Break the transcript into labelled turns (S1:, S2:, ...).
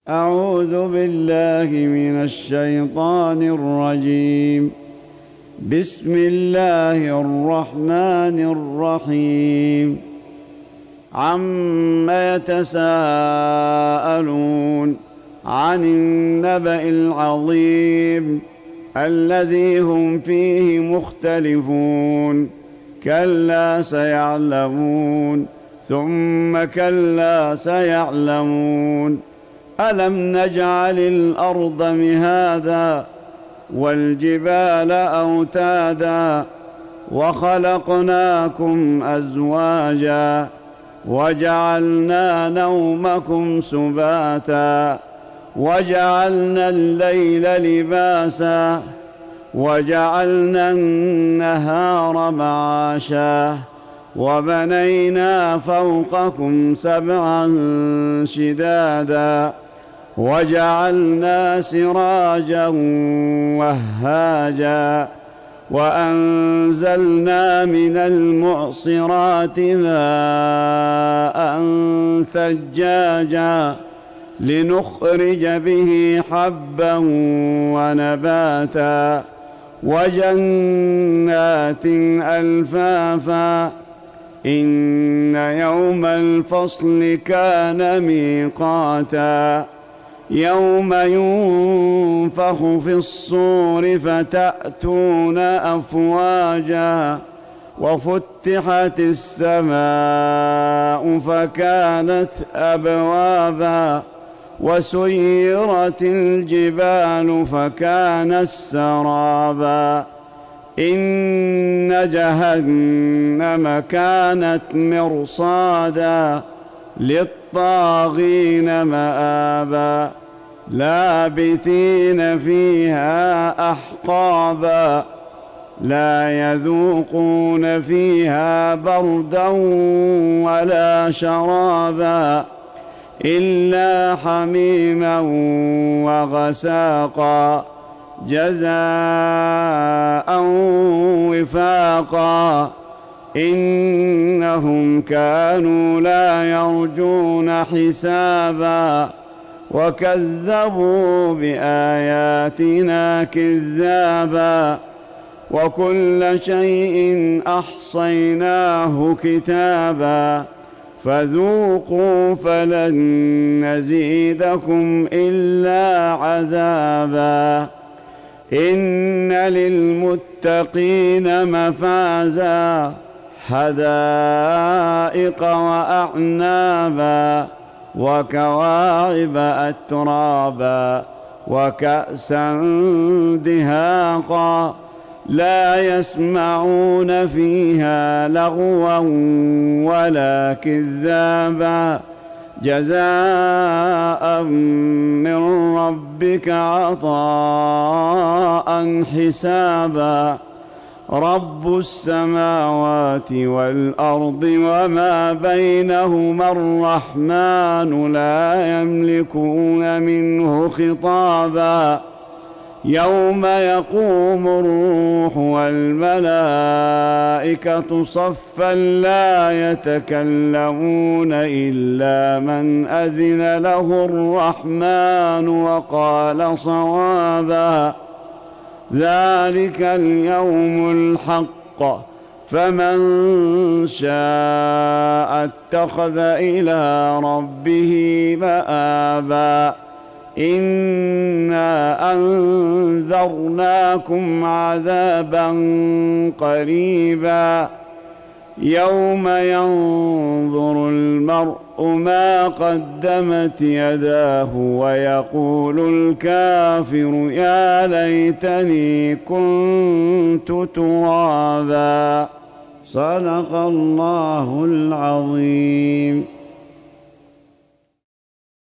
S1: أعوذ بالله من الشيطان الرجيم. بسم الله الرحمن الرحيم. عم يتساءلون عن النبأ العظيم الذي هم فيه مختلفون. كلا سيعلمون ثم كلا سيعلمون. ألم نجعل الأرض مهادا والجبال أوتادا وخلقناكم أزواجا وجعلنا نومكم سباتا وجعلنا الليل لباسا وجعلنا النهار معاشا وبنينا فوقكم سبعا شدادا وجعلنا سراجا وهاجا وأنزلنا من المعصرات ماء ثجاجا لنخرج به حبا ونباتا وجنات ألفافا. إن يوم الفصل كان ميقاتا يوم ينفخ في الصور فتأتون أفواجا وفتحت السماء فكانت أبوابا وسيرت الجبال فكانت سرابا. إن جهنم كانت مرصادا للطاغين مآبا لابثين فيها أحقابا لا يذوقون فيها بردا ولا شرابا إلا حميما وغساقا جزاء وفاقا. إنهم كانوا لا يرجون حسابا وكذبوا بآياتنا كذابا وكل شيء أحصيناه كتابا فذوقوا فلن نزيدكم إلا عذابا. إن للمتقين مفازا حدائق وأعنابا وكواعب أترابا وكأسا دهاقا لا يسمعون فيها لغوا ولا كذابا جزاء من ربك عطاء حسابا. رب السماوات والأرض وما بينهما الرحمن لا يملكون منه خطابا. يوم يقوم الروح والملائكة صفا لا يتكلمون إلا من أذن له الرحمن وقال صوابا. ذلك اليوم الحق فمن شاء اتخذ إلى ربه مآبا. إنا أنذرناكم عذابا قريبا يوم ينظر المرء ما قدمت يداه ويقول الكافر يا ليتني كنت ترابا. صدق الله العظيم.